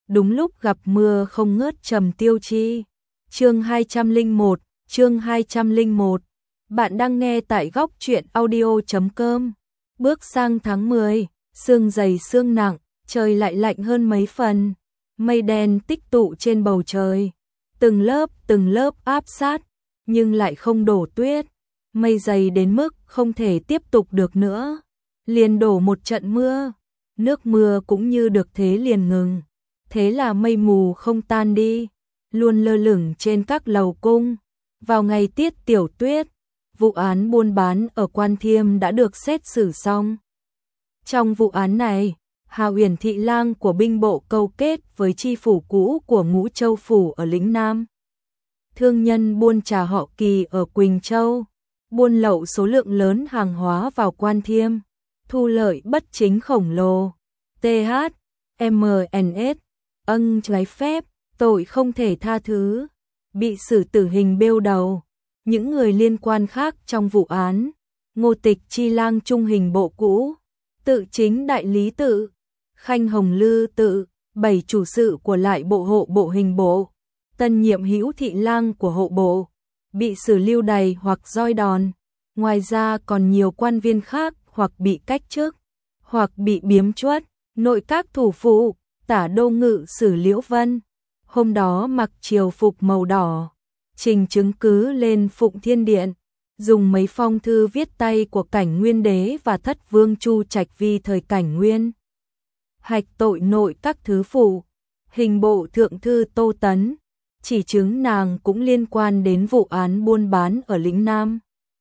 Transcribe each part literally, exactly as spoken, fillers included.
đúng lúc gặp mưa không ngớt trầm tiêu chi. Chương hai trăm lẻ một, chương hai trăm lẻ một. Bạn đang nghe tại góc truyện audio chấm com. Bước sang tháng mười, sương dày sương nặng, trời lại lạnh hơn mấy phần. Mây đen tích tụ trên bầu trời, từng lớp từng lớp áp sát, nhưng lại không đổ tuyết. Mây dày đến mức không thể tiếp tục được nữa, liền đổ một trận mưa. Nước mưa cũng như được thế liền ngừng. Thế là mây mù không tan đi, luôn lơ lửng trên các lầu cung. Vào ngày tiết tiểu tuyết, vụ án buôn bán ở Quan Thiêm đã được xét xử xong. Trong vụ án này, Hà Uyển thị lang của binh bộ câu kết với chi phủ cũ của Ngũ Châu phủ ở lĩnh Nam. Thương nhân buôn trà họ Kỳ ở Quỳnh Châu, buôn lậu số lượng lớn hàng hóa vào Quan Thiêm, thu lợi bất chính khổng lồ. tê hát, em en ét, ân trái phép, tội không thể tha thứ, bị xử tử hình bêu đầu. Những người liên quan khác trong vụ án: Ngô Tịch Chi lang trung hình bộ cũ, Tự Chính đại lý tự, Khanh Hồng Lư tự, bảy chủ sự của lại bộ hộ bộ hình bộ, tân nhiệm Hữu thị lang của hộ bộ, bị xử lưu đày hoặc roi đòn. Ngoài ra còn nhiều quan viên khác hoặc bị cách chức, hoặc bị biếm truất. Nội các thủ phụ, Tả đô ngự sử Liễu Vân, hôm đó mặc triều phục màu đỏ, trình chứng cứ lên Phụng Thiên Điện, dùng mấy phong thư viết tay của Cảnh Nguyên đế và Thất vương Chu Trạch Vi thời Cảnh Nguyên. Hạch tội nội các thứ phụ, hình bộ thượng thư Tô Tấn, chỉ chứng nàng cũng liên quan đến vụ án buôn bán ở lĩnh Nam.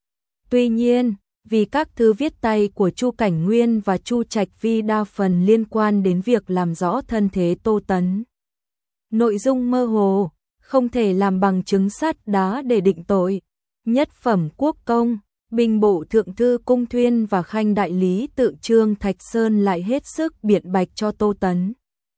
Tuy nhiên, vì các thư viết tay của Chu Cảnh Nguyên và Chu Trạch Vi đa phần liên quan đến việc làm rõ thân thế Tô Tấn, nội dung mơ hồ, không thể làm bằng chứng sắt đá để định tội. Nhất phẩm quốc công, binh bộ thượng thư Cung Thuyên và Khanh đại lý tự Trương Thạch Sơn lại hết sức biện bạch cho Tô Tấn.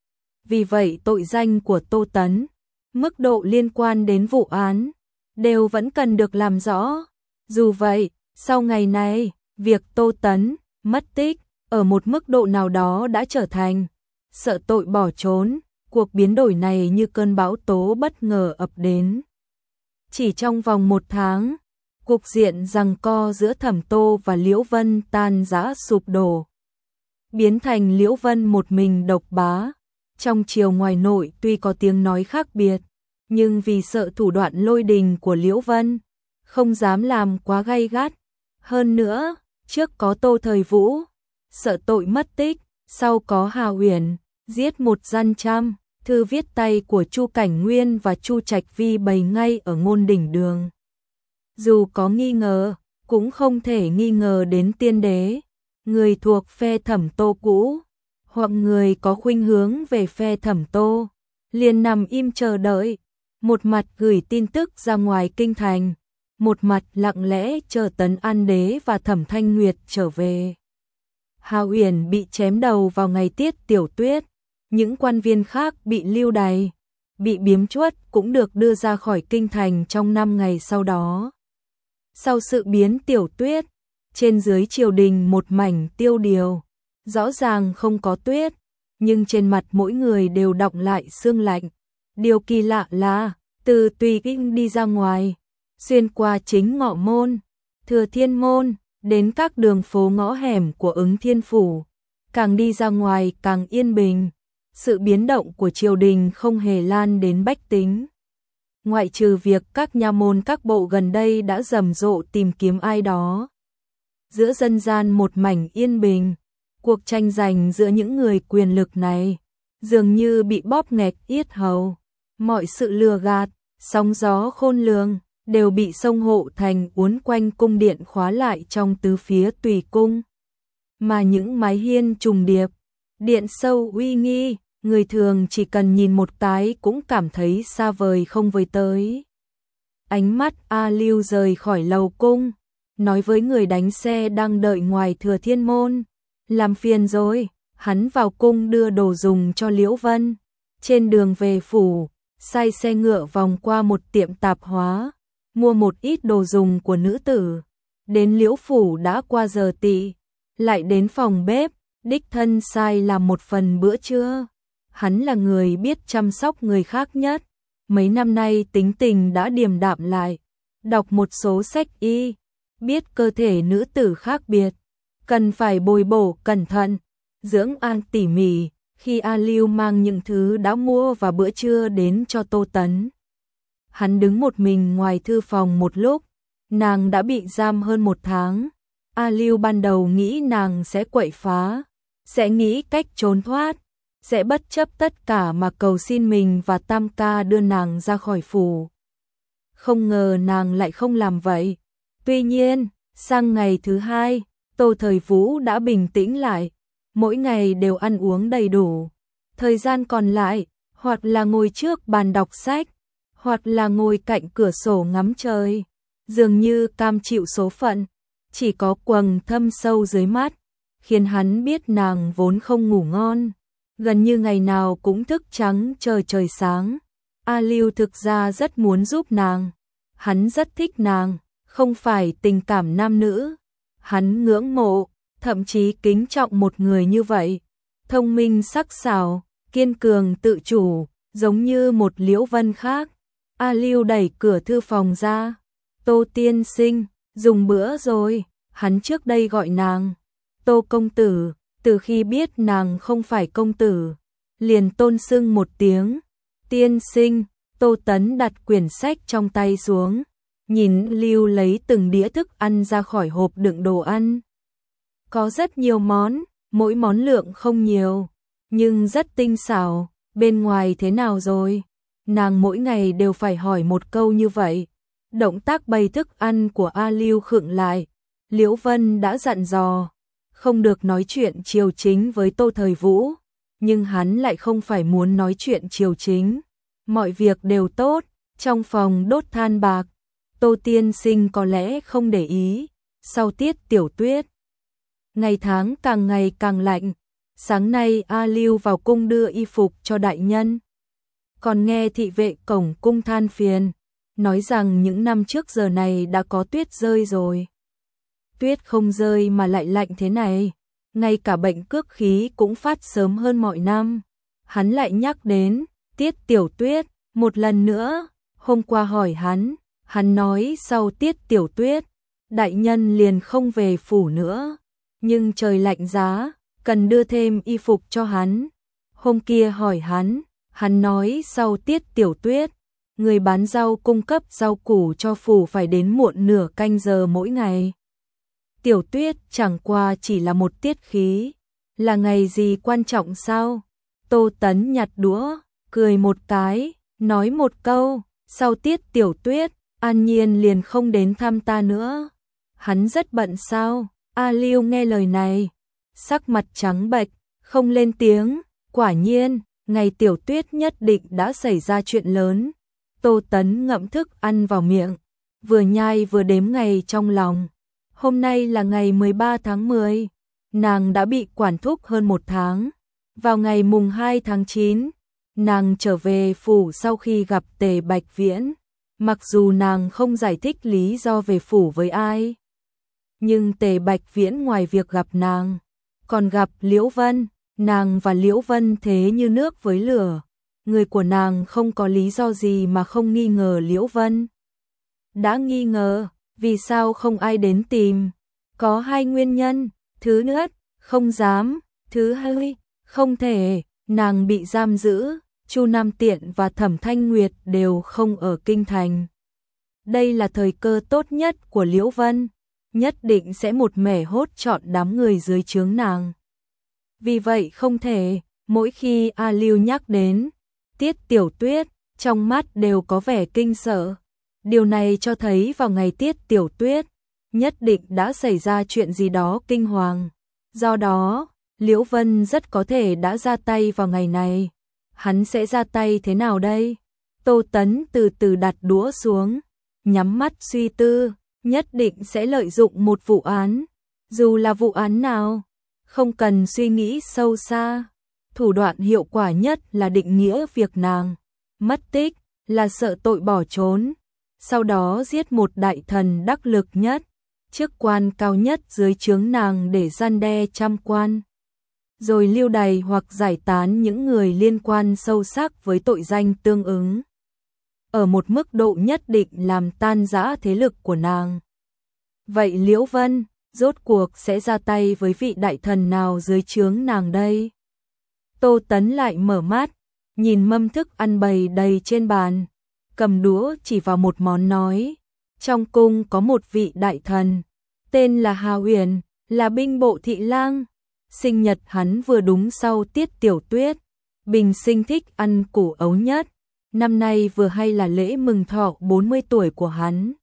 Vì vậy tội danh của Tô Tấn, mức độ liên quan đến vụ án, đều vẫn cần được làm rõ. Dù vậy, sau ngày này, việc Tô Tấn mất tích ở một mức độ nào đó đã trở thành sợ tội bỏ trốn. Cuộc biến đổi này như cơn bão tố bất ngờ ập đến. Chỉ trong vòng một tháng, cục diện giằng co giữa Thẩm Tô và Liễu Vân tan rã sụp đổ, biến thành Liễu Vân một mình độc bá. Trong triều ngoài nội tuy có tiếng nói khác biệt, nhưng vì sợ thủ đoạn lôi đình của Liễu Vân, không dám làm quá gay gắt. Hơn nữa, trước có Tô Thời Vũ, sợ tội mất tích, sau có Hà Uyển, giết một gian trăm. Thư viết tay của Chu Cảnh Nguyên và Chu Trạch Vi bày ngay ở Ngôn Đỉnh Đường. Dù có nghi ngờ, cũng không thể nghi ngờ đến tiên đế, người thuộc phe Thẩm Tô cũ, hoặc người có khuynh hướng về phe Thẩm Tô, liền nằm im chờ đợi, một mặt gửi tin tức ra ngoài kinh thành, một mặt lặng lẽ chờ Tấn An Đế và Thẩm Thanh Nguyệt trở về. Hà Uyển bị chém đầu vào ngày tiết tiểu tuyết. Những quan viên khác bị lưu đày, bị biếm truất cũng được đưa ra khỏi kinh thành trong năm ngày sau đó. Sau sự biến tiểu tuyết, trên dưới triều đình một mảnh tiêu điều, rõ ràng không có tuyết, nhưng trên mặt mỗi người đều đọng lại sương lạnh. Điều kỳ lạ là, từ Tùy Kinh đi ra ngoài, xuyên qua chính Ngọ Môn, Thừa Thiên Môn, đến các đường phố ngõ hẻm của Ứng Thiên Phủ, càng đi ra ngoài càng yên bình. Sự biến động của triều đình không hề lan đến bách tính. Ngoại trừ việc các nha môn các bộ gần đây đã rầm rộ tìm kiếm ai đó. Giữa dân gian một mảnh yên bình, cuộc tranh giành giữa những người quyền lực này dường như bị bóp nghẹt yết hầu. Mọi sự lừa gạt, sóng gió khôn lường đều bị sông Hộ Thành uốn quanh cung điện khóa lại trong tứ phía Tùy Cung. Mà những mái hiên trùng điệp, điện sâu uy nghi, người thường chỉ cần nhìn một cái cũng cảm thấy xa vời không với tới. Ánh mắt A Lưu rời khỏi lầu cung, nói với người đánh xe đang đợi ngoài Thừa Thiên Môn, làm phiền rồi. Hắn vào cung đưa đồ dùng cho Liễu Vân. Trên đường về phủ, sai xe ngựa vòng qua một tiệm tạp hóa, mua một ít đồ dùng của nữ tử. Đến Liễu phủ đã qua giờ tỵ, lại đến phòng bếp, đích thân sai làm một phần bữa trưa. Hắn là người biết chăm sóc người khác nhất. Mấy năm nay tính tình đã điềm đạm lại. Đọc một số sách y, biết cơ thể nữ tử khác biệt, cần phải bồi bổ cẩn thận, dưỡng an tỉ mỉ. Khi A Lưu mang những thứ đã mua vào bữa trưa đến cho Tô Tấn, hắn đứng một mình ngoài thư phòng một lúc. Nàng đã bị giam hơn một tháng. A Lưu ban đầu nghĩ nàng sẽ quậy phá, sẽ nghĩ cách trốn thoát, sẽ bất chấp tất cả mà cầu xin mình và Tam ca đưa nàng ra khỏi phủ. Không ngờ nàng lại không làm vậy. Tuy nhiên, sang ngày thứ hai, Tô Thời Vũ đã bình tĩnh lại, mỗi ngày đều ăn uống đầy đủ. Thời gian còn lại, hoặc là ngồi trước bàn đọc sách, hoặc là ngồi cạnh cửa sổ ngắm trời, dường như cam chịu số phận, chỉ có quầng thâm sâu dưới mắt, khiến hắn biết nàng vốn không ngủ ngon, gần như ngày nào cũng thức trắng chờ trời sáng. A Lưu thực ra rất muốn giúp nàng, hắn rất thích nàng, không phải tình cảm nam nữ, hắn ngưỡng mộ, thậm chí kính trọng một người như vậy, thông minh sắc sảo, kiên cường tự chủ, giống như một Liễu Vân khác. A Lưu đẩy cửa thư phòng ra. Tô tiên sinh, dùng bữa rồi. Hắn trước đây gọi nàng Tô công tử, từ khi biết nàng không phải công tử, liền tôn xưng một tiếng tiên sinh. Tô Tấn đặt quyển sách trong tay xuống, nhìn Lưu lấy từng đĩa thức ăn ra khỏi hộp đựng đồ ăn. Có rất nhiều món, mỗi món lượng không nhiều, nhưng rất tinh xảo. Bên ngoài thế nào rồi? Nàng mỗi ngày đều phải hỏi một câu như vậy. Động tác bày thức ăn của A Lưu khựng lại. Liễu Vân đã dặn dò, không được nói chuyện triều chính với Tô Thời Vũ, nhưng hắn lại không phải muốn nói chuyện triều chính. Mọi việc đều tốt, trong phòng đốt than bạc. Tô tiên sinh có lẽ không để ý, sau tiết tiểu tuyết, ngày tháng càng ngày càng lạnh. Sáng nay A Lưu vào cung đưa y phục cho đại nhân, còn nghe thị vệ cổng cung than phiền, nói rằng những năm trước giờ này đã có tuyết rơi rồi. Tuyết không rơi mà lại lạnh thế này, ngay cả bệnh cước khí cũng phát sớm hơn mọi năm. Hắn lại nhắc đến tiết tiểu tuyết một lần nữa. Hôm qua hỏi hắn, hắn nói sau tiết tiểu tuyết, đại nhân liền không về phủ nữa, nhưng trời lạnh giá, cần đưa thêm y phục cho hắn. Hôm kia hỏi hắn, hắn nói sau tiết tiểu tuyết, người bán rau cung cấp rau củ cho phủ phải đến muộn nửa canh giờ mỗi ngày. Tiểu tuyết chẳng qua chỉ là một tiết khí, là ngày gì quan trọng sao? Tô Tấn nhặt đũa, cười một cái, nói một câu, sau tiết tiểu tuyết, An Nhiên liền không đến thăm ta nữa. Hắn rất bận sao? A Lưu nghe lời này, sắc mặt trắng bệch, không lên tiếng. Quả nhiên, ngày tiểu tuyết nhất định đã xảy ra chuyện lớn. Tô Tấn ngậm thức ăn vào miệng, vừa nhai vừa đếm ngày trong lòng. Hôm nay là ngày mười ba tháng mười, nàng đã bị quản thúc hơn một tháng. Vào ngày mùng hai tháng chín, nàng trở về phủ sau khi gặp Tề Bạch Viễn. Mặc dù nàng không giải thích lý do về phủ với ai, nhưng Tề Bạch Viễn ngoài việc gặp nàng, còn gặp Liễu Vân. Nàng và Liễu Vân thế như nước với lửa. Người của nàng không có lý do gì mà không nghi ngờ Liễu Vân. Đã nghi ngờ, vì sao không ai đến tìm? Có hai nguyên nhân. Thứ nhất, không dám. Thứ hai, không thể. Nàng bị giam giữ, Chu Nam Tiện và Thẩm Thanh Nguyệt đều không ở kinh thành. Đây là thời cơ tốt nhất của Liễu Vân, nhất định sẽ một mẻ hốt trọn đám người dưới trướng nàng. Vì vậy không thể. Mỗi khi A Lưu nhắc đến tiết tiểu tuyết, trong mắt đều có vẻ kinh sợ. Điều này cho thấy vào ngày tiết tiểu tuyết, nhất định đã xảy ra chuyện gì đó kinh hoàng. Do đó, Liễu Vân rất có thể đã ra tay vào ngày này. Hắn sẽ ra tay thế nào đây? Tô Tấn từ từ đặt đũa xuống, nhắm mắt suy tư, nhất định sẽ lợi dụng một vụ án. Dù là vụ án nào, không cần suy nghĩ sâu xa. Thủ đoạn hiệu quả nhất là định nghĩa việc nàng mất tích, là sợ tội bỏ trốn. Sau đó giết một đại thần đắc lực nhất, chức quan cao nhất dưới trướng nàng để gian đe trăm quan. rồi lưu đày hoặc giải tán những người liên quan sâu sắc với tội danh tương ứng. Ở một mức độ nhất định làm tan rã thế lực của nàng. Vậy Liễu Vân, rốt cuộc sẽ ra tay với vị đại thần nào dưới trướng nàng đây? Tô Tấn lại mở mắt, nhìn mâm thức ăn bày đầy trên bàn, cầm đũa chỉ vào một món nói, trong cung có một vị đại thần, tên là Hà Uyển, là binh bộ thị lang. Sinh nhật hắn vừa đúng sau tiết tiểu tuyết, bình sinh thích ăn củ ấu nhất, năm nay vừa hay là lễ mừng thọ bốn mươi tuổi của hắn.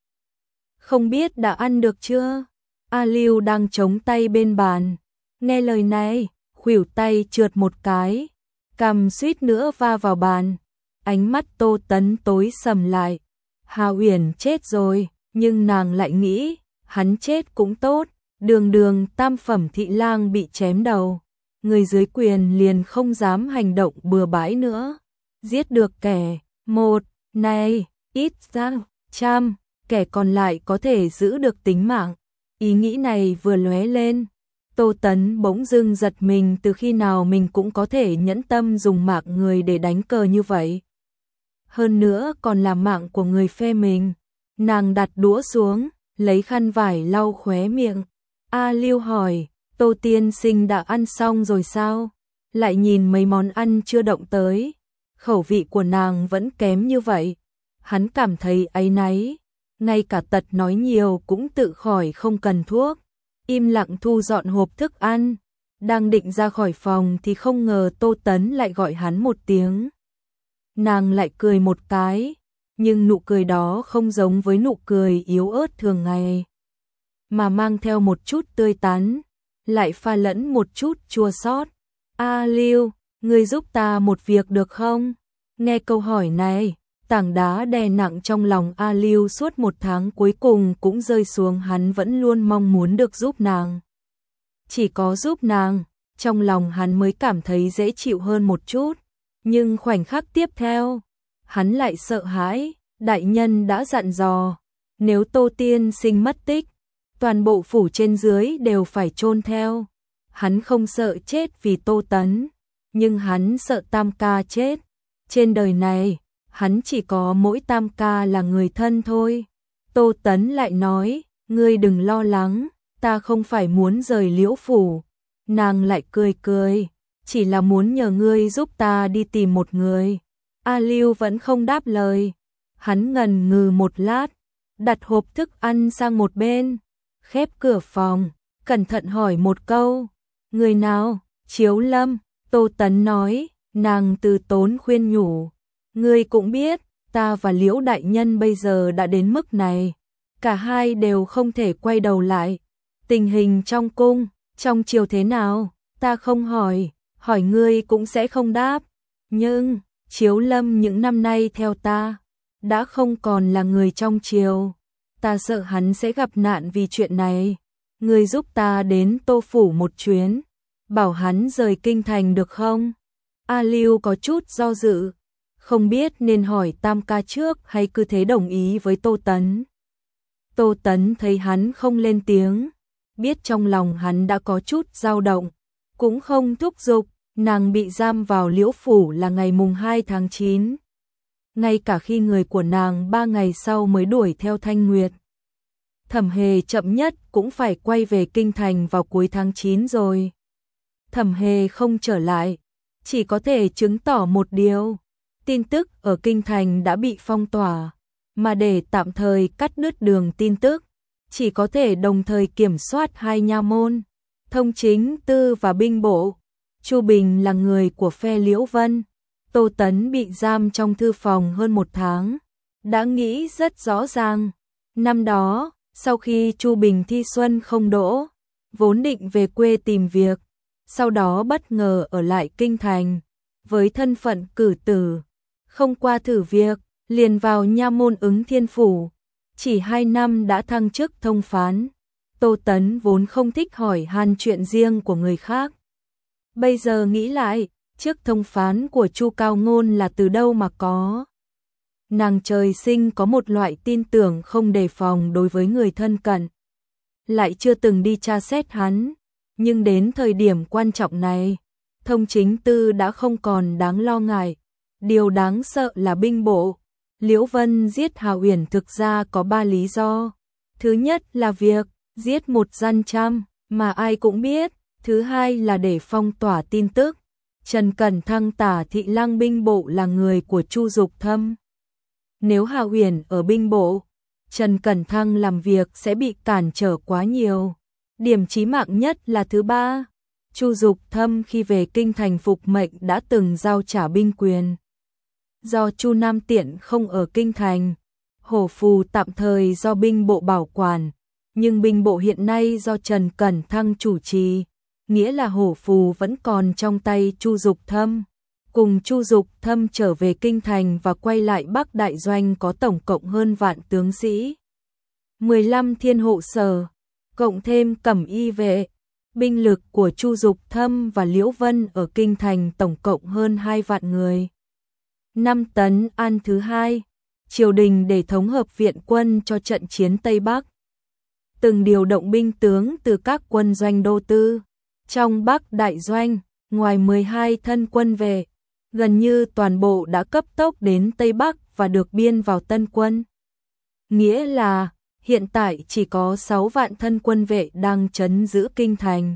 Không biết đã ăn được chưa? A Lưu đang chống tay bên bàn, nghe lời này, khuỷu tay trượt một cái, cằm suýt nữa va vào bàn. Ánh mắt Tô Tấn tối sầm lại. Hà Uyển chết rồi, nhưng nàng lại nghĩ, hắn chết cũng tốt, đường đường tam phẩm thị lang bị chém đầu, người dưới quyền liền không dám hành động bừa bãi nữa. Giết được kẻ một này, ít ra trăm kẻ còn lại có thể giữ được tính mạng. Ý nghĩ này vừa lóe lên, Tô Tấn bỗng dưng giật mình, từ khi nào mình cũng có thể nhẫn tâm dùng mạng người để đánh cờ như vậy. Hơn nữa còn là mạng của người phe mình. Nàng đặt đũa xuống, lấy khăn vải lau khóe miệng. A Lưu hỏi, Tô tiên sinh đã ăn xong rồi sao? Lại nhìn mấy món ăn chưa động tới, khẩu vị của nàng vẫn kém như vậy. Hắn cảm thấy áy náy, ngay cả tật nói nhiều cũng tự khỏi không cần thuốc. Im lặng thu dọn hộp thức ăn, đang định ra khỏi phòng thì không ngờ Tô Tấn lại gọi hắn một tiếng. Nàng lại cười một cái, nhưng nụ cười đó không giống với nụ cười yếu ớt thường ngày, mà mang theo một chút tươi tắn, lại pha lẫn một chút chua xót. A Lưu, ngươi giúp ta một việc được không? Nghe câu hỏi này, tảng đá đè nặng trong lòng A Lưu suốt một tháng cuối cùng cũng rơi xuống. Hắn vẫn luôn mong muốn được giúp nàng. Chỉ có giúp nàng, trong lòng hắn mới cảm thấy dễ chịu hơn một chút. Nhưng khoảnh khắc tiếp theo, hắn lại sợ hãi. Đại nhân đã dặn dò, nếu Tô tiên sinh mất tích, toàn bộ phủ trên dưới đều phải chôn theo. Hắn không sợ chết vì Tô Tấn, nhưng hắn sợ Tam ca chết. Trên đời này, hắn chỉ có mỗi Tam ca là người thân thôi. Tô Tấn lại nói, ngươi đừng lo lắng, ta không phải muốn rời Liễu phủ. Nàng lại cười cười, chỉ là muốn nhờ ngươi giúp ta đi tìm một người. A Lưu vẫn không đáp lời. Hắn ngần ngừ một lát, đặt hộp thức ăn sang một bên, khép cửa phòng, cẩn thận hỏi một câu, người nào? Chiếu Lâm. Tô Tấn nói, nàng từ tốn khuyên nhủ, ngươi cũng biết, ta và Liễu đại nhân bây giờ đã đến mức này, cả hai đều không thể quay đầu lại. Tình hình trong cung, trong triều thế nào, ta không hỏi, hỏi ngươi cũng sẽ không đáp. Nhưng, Chiếu Lâm những năm nay theo ta, đã không còn là người trong triều. Ta sợ hắn sẽ gặp nạn vì chuyện này. Ngươi giúp ta đến Tô phủ một chuyến, bảo hắn rời kinh thành được không? A Lưu có chút do dự, không biết nên hỏi Tam ca trước hay cứ thế đồng ý với Tô Tấn. Tô Tấn thấy hắn không lên tiếng, biết trong lòng hắn đã có chút dao động, cũng không thúc giục. Nàng bị giam vào Liễu phủ là ngày mùng hai tháng chín. Ngay cả khi người của nàng ba ngày sau mới đuổi theo Thanh Nguyệt. Thẩm Hề chậm nhất cũng phải quay về kinh thành vào cuối tháng chín rồi. Thẩm Hề không trở lại, chỉ có thể chứng tỏ một điều, tin tức ở kinh thành đã bị phong tỏa, mà để tạm thời cắt đứt đường tin tức, chỉ có thể đồng thời kiểm soát hai nha môn, thông chính tư và binh bộ. Chu Bình là người của phe Liễu Vân. Tô Tấn bị giam trong thư phòng hơn một tháng, đã nghĩ rất rõ ràng. Năm đó, sau khi Chu Bình thi xuân không đỗ, vốn định về quê tìm việc, sau đó bất ngờ ở lại kinh thành, với thân phận cử tử, không qua thử việc, liền vào nha môn Ứng Thiên phủ. Chỉ hai năm đã thăng chức thông phán. Tô Tấn vốn không thích hỏi han chuyện riêng của người khác. Bây giờ nghĩ lại, chức thông phán của Chu Cao Ngôn là từ đâu mà có. Nàng trời sinh có một loại tin tưởng không đề phòng đối với người thân cận. Lại chưa từng đi tra xét hắn, nhưng đến thời điểm quan trọng này, thông chính tư đã không còn đáng lo ngại. Điều đáng sợ là binh bộ. Liễu Vân giết Hà Uyển thực ra có ba lý do. Thứ nhất là việc giết một gian trăm mà ai cũng biết. Thứ hai là để phong tỏa tin tức. Trần Cẩn Thăng tả thị lang binh bộ là người của Chu Dục Thâm. Nếu Hà Uyển ở binh bộ, Trần Cẩn Thăng làm việc sẽ bị cản trở quá nhiều. Điểm chí mạng nhất là thứ ba. Chu Dục Thâm khi về kinh thành phục mệnh đã từng giao trả binh quyền. Do Chu Nam Tiện không ở kinh thành, Hổ Phù tạm thời do binh bộ bảo quản, nhưng binh bộ hiện nay do Trần Cẩn Thăng chủ trì, nghĩa là Hổ Phù vẫn còn trong tay Chu Dục Thâm. Cùng Chu Dục Thâm trở về kinh thành và quay lại Bắc Đại Doanh có tổng cộng hơn vạn tướng sĩ. mười lăm thiên hộ sở, cộng thêm cẩm y vệ. Binh lực của Chu Dục Thâm và Liễu Vân ở kinh thành tổng cộng hơn hai vạn người. Năm Tấn An thứ hai, triều đình để thống hợp viện quân cho trận chiến Tây Bắc. Từng điều động binh tướng từ các quân doanh đô tư. Trong Bắc Đại Doanh, ngoài mười hai thân quân vệ, gần như toàn bộ đã cấp tốc đến Tây Bắc và được biên vào tân quân. Nghĩa là hiện tại chỉ có sáu vạn thân quân vệ đang trấn giữ kinh thành.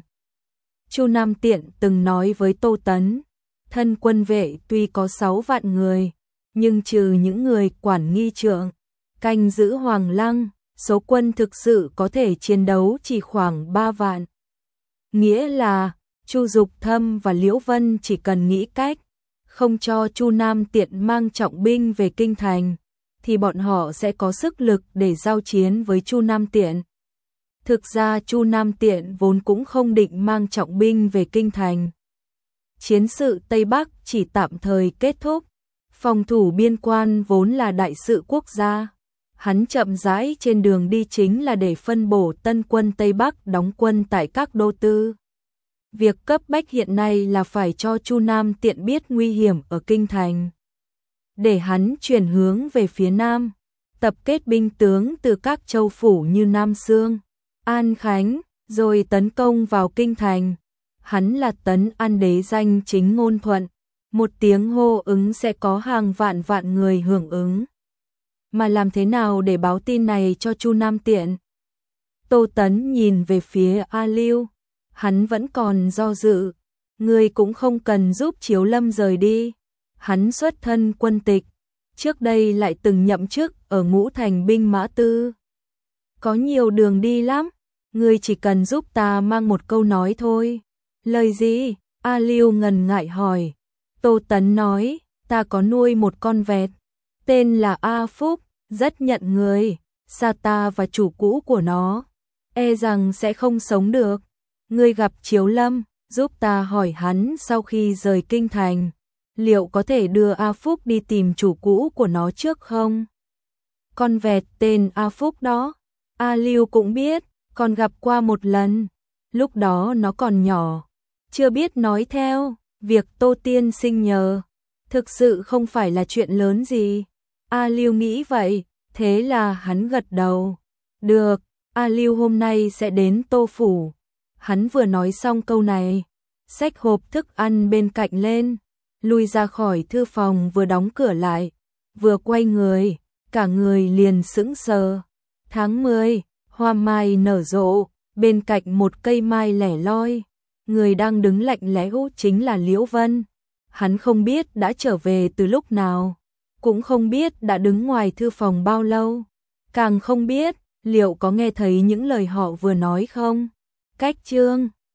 Chu Nam Tiện từng nói với Tô Tấn, thân quân vệ tuy có sáu vạn người, nhưng trừ những người quản nghi trượng, canh giữ Hoàng Lăng, số quân thực sự có thể chiến đấu chỉ khoảng ba vạn. Nghĩa là Chu Dục Thâm và Liễu Vân chỉ cần nghĩ cách không cho Chu Nam Tiện mang trọng binh về kinh thành, thì bọn họ sẽ có sức lực để giao chiến với Chu Nam Tiện. Thực ra Chu Nam Tiện vốn cũng không định mang trọng binh về kinh thành. Chiến sự Tây Bắc chỉ tạm thời kết thúc, phòng thủ biên quan vốn là đại sự quốc gia. Hắn chậm rãi trên đường đi chính là để phân bổ tân quân Tây Bắc đóng quân tại các đô tư. Việc cấp bách hiện nay là phải cho Chu Nam Tiện biết nguy hiểm ở kinh thành, để hắn chuyển hướng về phía Nam, tập kết binh tướng từ các châu phủ như Nam Xương, An Khánh, rồi tấn công vào kinh thành. Hắn là Tấn An đế danh chính ngôn thuận, một tiếng hô ứng sẽ có hàng vạn vạn người hưởng ứng. Mà làm thế nào để báo tin này cho Chu Nam Tiện? Tô Tấn nhìn về phía A Lưu, hắn vẫn còn do dự. Ngươi cũng không cần giúp Chiếu Lâm rời đi. Hắn xuất thân quân tịch, trước đây lại từng nhậm chức ở Ngũ Thành binh mã tư. Có nhiều đường đi lắm, ngươi chỉ cần giúp ta mang một câu nói thôi. Lời gì? A Lưu ngần ngại hỏi. Tô Tấn nói, ta có nuôi một con vẹt, tên là A Phúc, rất nhận người, xa ta và chủ cũ của nó, e rằng sẽ không sống được. Ngươi gặp Chiếu Lâm, giúp ta hỏi hắn sau khi rời kinh thành, liệu có thể đưa A Phúc đi tìm chủ cũ của nó trước không? Con vẹt tên A Phúc đó, A Lưu cũng biết, còn gặp qua một lần, lúc đó nó còn nhỏ, chưa biết nói theo. Việc Tô tiên sinh nhờ, thực sự không phải là chuyện lớn gì. A Lưu nghĩ vậy, thế là hắn gật đầu. Được, A Lưu hôm nay sẽ đến Tô phủ. Hắn vừa nói xong câu này, xách hộp thức ăn bên cạnh lên, lui ra khỏi thư phòng, vừa đóng cửa lại, vừa quay người, cả người liền sững sờ. Tháng mười, hoa mai nở rộ, bên cạnh một cây mai lẻ loi, người đang đứng lạnh lẽo chính là Liễu Vân. Hắn không biết đã trở về từ lúc nào, cũng không biết đã đứng ngoài thư phòng bao lâu, càng không biết liệu có nghe thấy những lời họ vừa nói không. Cách chương